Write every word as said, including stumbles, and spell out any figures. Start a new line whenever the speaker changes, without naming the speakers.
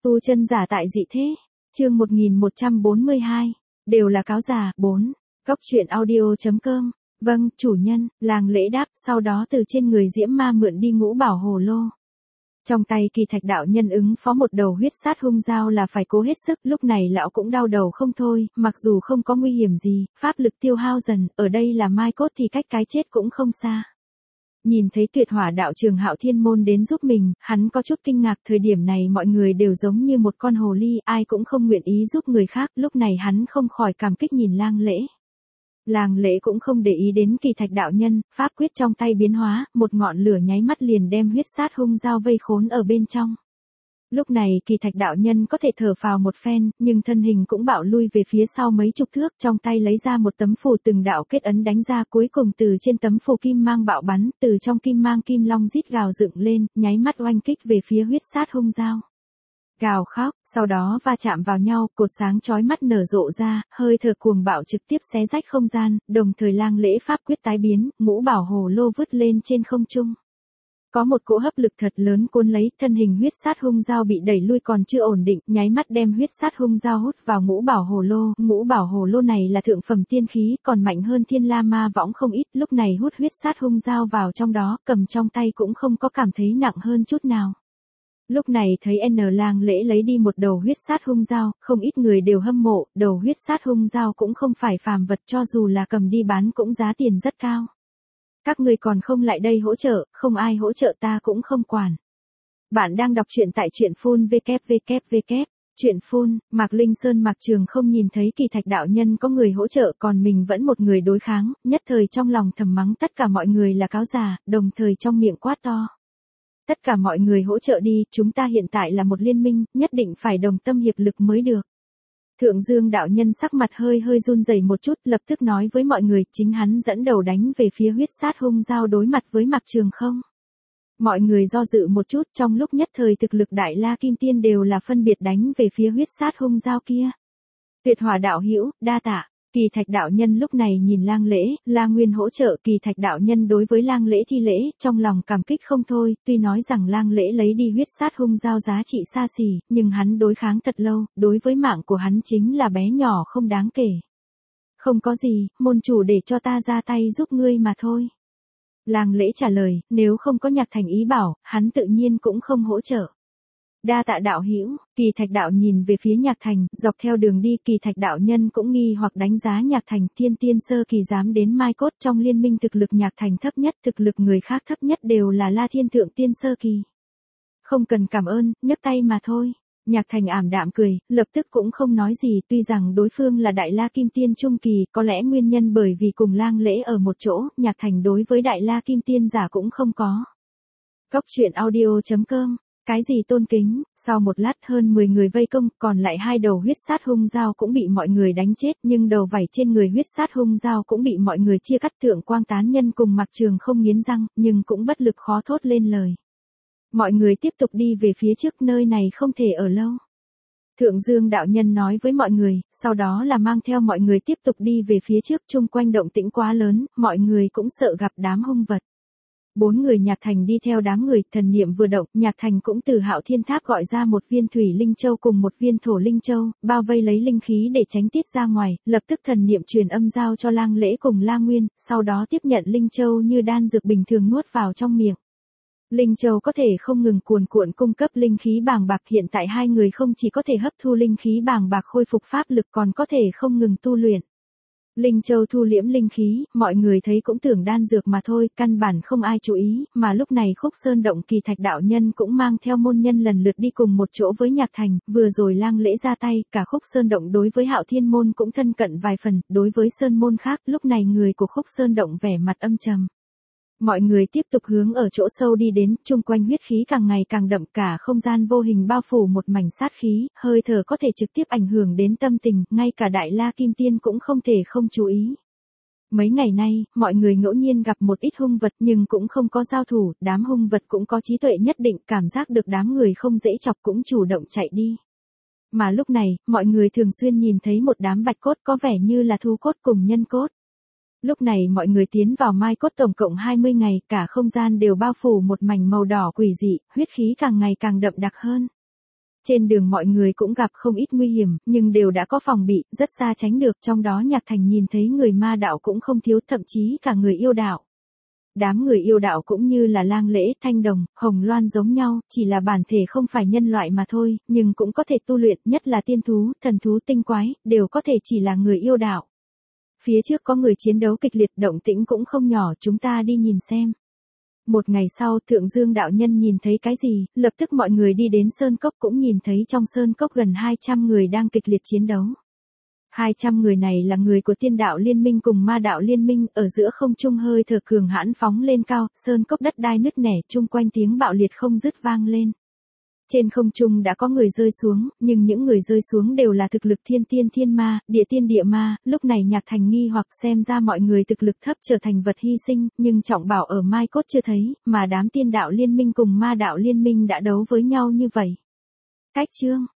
Tu chân giả tại dị thế. Chương một nghìn một trăm bốn mươi hai. Đều là cáo già. bốn. Góc truyện audio.com. Vâng, chủ nhân, Lang Lễ đáp, sau đó từ trên người Diễm Ma mượn đi ngũ bảo hồ lô. Trong tay Kỳ Thạch đạo nhân ứng phó một đầu huyết sát hung dao là phải cố hết sức, lúc này lão cũng đau đầu không thôi, mặc dù không có nguy hiểm gì, pháp lực tiêu hao dần, ở đây là mai cốt thì cách cái chết cũng không xa. Nhìn thấy Tuyệt Hỏa đạo trường Hạo Thiên môn đến giúp mình, hắn có chút kinh ngạc, thời điểm này mọi người đều giống như một con hồ ly, ai cũng không nguyện ý giúp người khác, lúc này hắn không khỏi cảm kích nhìn Lang Lễ. Lang Lễ cũng không để ý đến Kỳ Thạch đạo nhân, pháp quyết trong tay biến hóa, một ngọn lửa nháy mắt liền đem huyết sát hung dao vây khốn ở bên trong. Lúc này Kỳ Thạch đạo nhân có thể thở phào một phen, nhưng thân hình cũng bạo lui về phía sau mấy chục thước, trong tay lấy ra một tấm phù từng đạo kết ấn đánh ra, cuối cùng từ trên tấm phù kim mang bạo bắn, từ trong kim mang kim long rít gào dựng lên, nháy mắt oanh kích về phía huyết sát hung dao. Gào khóc, sau đó va chạm vào nhau, cột sáng chói mắt nở rộ ra, hơi thở cuồng bạo trực tiếp xé rách không gian, đồng thời Lang Lễ pháp quyết tái biến, ngũ bảo hồ lô vứt lên trên không trung. Có một cỗ hấp lực thật lớn cuốn lấy, thân hình huyết sát hung dao bị đẩy lui còn chưa ổn định, nháy mắt đem huyết sát hung dao hút vào ngũ bảo hồ lô, ngũ bảo hồ lô này là thượng phẩm tiên khí, còn mạnh hơn Thiên La Ma võng không ít, lúc này hút huyết sát hung dao vào trong đó, cầm trong tay cũng không có cảm thấy nặng hơn chút nào. Lúc này thấy N Lang Lễ lấy đi một đầu huyết sát hung dao, không ít người đều hâm mộ, đầu huyết sát hung dao cũng không phải phàm vật, cho dù là cầm đi bán cũng giá tiền rất cao. Các người còn không lại đây hỗ trợ, không ai hỗ trợ ta cũng không quản. Bạn đang đọc truyện tại truyện phun www. Truyện phun, Mạc Linh Sơn Mạc Trường không nhìn thấy Kỳ Thạch đạo nhân có người hỗ trợ còn mình vẫn một người đối kháng, nhất thời trong lòng thầm mắng tất cả mọi người là cáo già, đồng thời trong miệng quát to. Tất cả mọi người hỗ trợ đi, chúng ta hiện tại là một liên minh, nhất định phải đồng tâm hiệp lực mới được. Thượng Dương đạo nhân sắc mặt hơi hơi run rẩy một chút, lập tức nói với mọi người, chính hắn dẫn đầu đánh về phía huyết sát hung dao đối mặt với Mạc Trường không. Mọi người do dự một chút, trong lúc nhất thời thực lực Đại La Kim Tiên đều là phân biệt đánh về phía huyết sát hung dao kia. Tuyệt Hỏa đạo hữu, đa tạ. Kỳ Thạch đạo nhân lúc này nhìn Lang Lễ, La Nguyên hỗ trợ, Kỳ Thạch đạo nhân đối với Lang Lễ thi lễ, trong lòng cảm kích không thôi, tuy nói rằng Lang Lễ lấy đi huyết sát hung dao giá trị xa xỉ, nhưng hắn đối kháng thật lâu, đối với mạng của hắn chính là bé nhỏ không đáng kể. Không có gì, môn chủ để cho ta ra tay giúp ngươi mà thôi. Lang Lễ trả lời, nếu không có Nhạc Thành ý bảo, hắn tự nhiên cũng không hỗ trợ. Đa tạ đạo hữu. Kỳ Thạch đạo nhìn về phía Nhạc Thành, dọc theo đường đi Kỳ Thạch đạo nhân cũng nghi hoặc đánh giá Nhạc Thành, thiên tiên sơ kỳ dám đến mai cốt, trong liên minh thực lực Nhạc Thành thấp nhất, thực lực người khác thấp nhất đều là La Thiên thượng tiên sơ kỳ. Không cần cảm ơn, nhấc tay mà thôi. Nhạc Thành ảm đạm cười, lập tức cũng không nói gì, tuy rằng đối phương là Đại La Kim Tiên trung kỳ, có lẽ nguyên nhân bởi vì cùng Lang Lễ ở một chỗ, Nhạc Thành đối với Đại La Kim Tiên giả cũng không có. Góc truyện audio.com. Cái gì tôn kính, sau một lát hơn mười người vây công, còn lại hai đầu huyết sát hung dao cũng bị mọi người đánh chết, nhưng đầu vảy trên người huyết sát hung dao cũng bị mọi người chia cắt. Thượng Quang tán nhân cùng Mạc Trường không nghiến răng, nhưng cũng bất lực khó thốt lên lời. Mọi người tiếp tục đi về phía trước, nơi này không thể ở lâu. Thượng Dương đạo nhân nói với mọi người, sau đó là mang theo mọi người tiếp tục đi về phía trước, chung quanh động tĩnh quá lớn, mọi người cũng sợ gặp đám hung vật. Bốn người Nhạc Thành đi theo đám người, thần niệm vừa động, Nhạc Thành cũng từ Hạo Thiên Tháp gọi ra một viên thủy linh châu cùng một viên thổ linh châu, bao vây lấy linh khí để tránh tiết ra ngoài, lập tức thần niệm truyền âm giao cho Lang Lễ cùng La Nguyên, sau đó tiếp nhận linh châu như đan dược bình thường nuốt vào trong miệng. Linh châu có thể không ngừng cuồn cuộn cung cấp linh khí bàng bạc, hiện tại hai người không chỉ có thể hấp thu linh khí bàng bạc khôi phục pháp lực còn có thể không ngừng tu luyện. Linh châu thu liễm linh khí, mọi người thấy cũng tưởng đan dược mà thôi, căn bản không ai chú ý, mà lúc này Khúc Sơn động Kỳ Thạch đạo nhân cũng mang theo môn nhân lần lượt đi cùng một chỗ với Nhạc Thành, vừa rồi Lang Lễ ra tay, cả Khúc Sơn động đối với Hạo Thiên môn cũng thân cận vài phần, đối với sơn môn khác, lúc này người của Khúc Sơn động vẻ mặt âm trầm. Mọi người tiếp tục hướng ở chỗ sâu đi đến, chung quanh huyết khí càng ngày càng đậm, cả không gian vô hình bao phủ một mảnh sát khí, hơi thở có thể trực tiếp ảnh hưởng đến tâm tình, ngay cả Đại La Kim Tiên cũng không thể không chú ý. Mấy ngày nay, mọi người ngẫu nhiên gặp một ít hung vật nhưng cũng không có giao thủ, đám hung vật cũng có trí tuệ nhất định, cảm giác được đám người không dễ chọc cũng chủ động chạy đi. Mà lúc này, mọi người thường xuyên nhìn thấy một đám bạch cốt có vẻ như là thú cốt cùng nhân cốt. Lúc này mọi người tiến vào mai cốt tổng cộng hai mươi ngày, cả không gian đều bao phủ một mảnh màu đỏ quỷ dị, huyết khí càng ngày càng đậm đặc hơn. Trên đường mọi người cũng gặp không ít nguy hiểm, nhưng đều đã có phòng bị, rất xa tránh được, trong đó Nhạc Thành nhìn thấy người ma đạo cũng không thiếu, thậm chí cả người yêu đạo. Đám người yêu đạo cũng như là Lang Lễ, Thanh Đồng, Hồng Loan giống nhau, chỉ là bản thể không phải nhân loại mà thôi, nhưng cũng có thể tu luyện, nhất là tiên thú, thần thú tinh quái, đều có thể chỉ là người yêu đạo. Phía trước có người chiến đấu kịch liệt, động tĩnh cũng không nhỏ, chúng ta đi nhìn xem. Một ngày sau, Thượng Dương đạo nhân nhìn thấy cái gì, lập tức mọi người đi đến Sơn Cốc cũng nhìn thấy trong Sơn Cốc gần hai trăm người đang kịch liệt chiến đấu. hai trăm người này là người của Tiên đạo liên minh cùng Ma đạo liên minh, ở giữa không trung hơi thở cường hãn phóng lên cao, Sơn Cốc đất đai nứt nẻ, chung quanh tiếng bạo liệt không dứt vang lên. Trên không trung đã có người rơi xuống, nhưng những người rơi xuống đều là thực lực thiên tiên thiên ma, địa tiên địa ma, lúc này Nhạc Thành nghi hoặc xem ra mọi người thực lực thấp trở thành vật hy sinh, nhưng trọng bảo ở Mai Cốt chưa thấy, mà đám Tiên đạo liên minh cùng Ma đạo liên minh đã đấu với nhau như vậy. Cách chương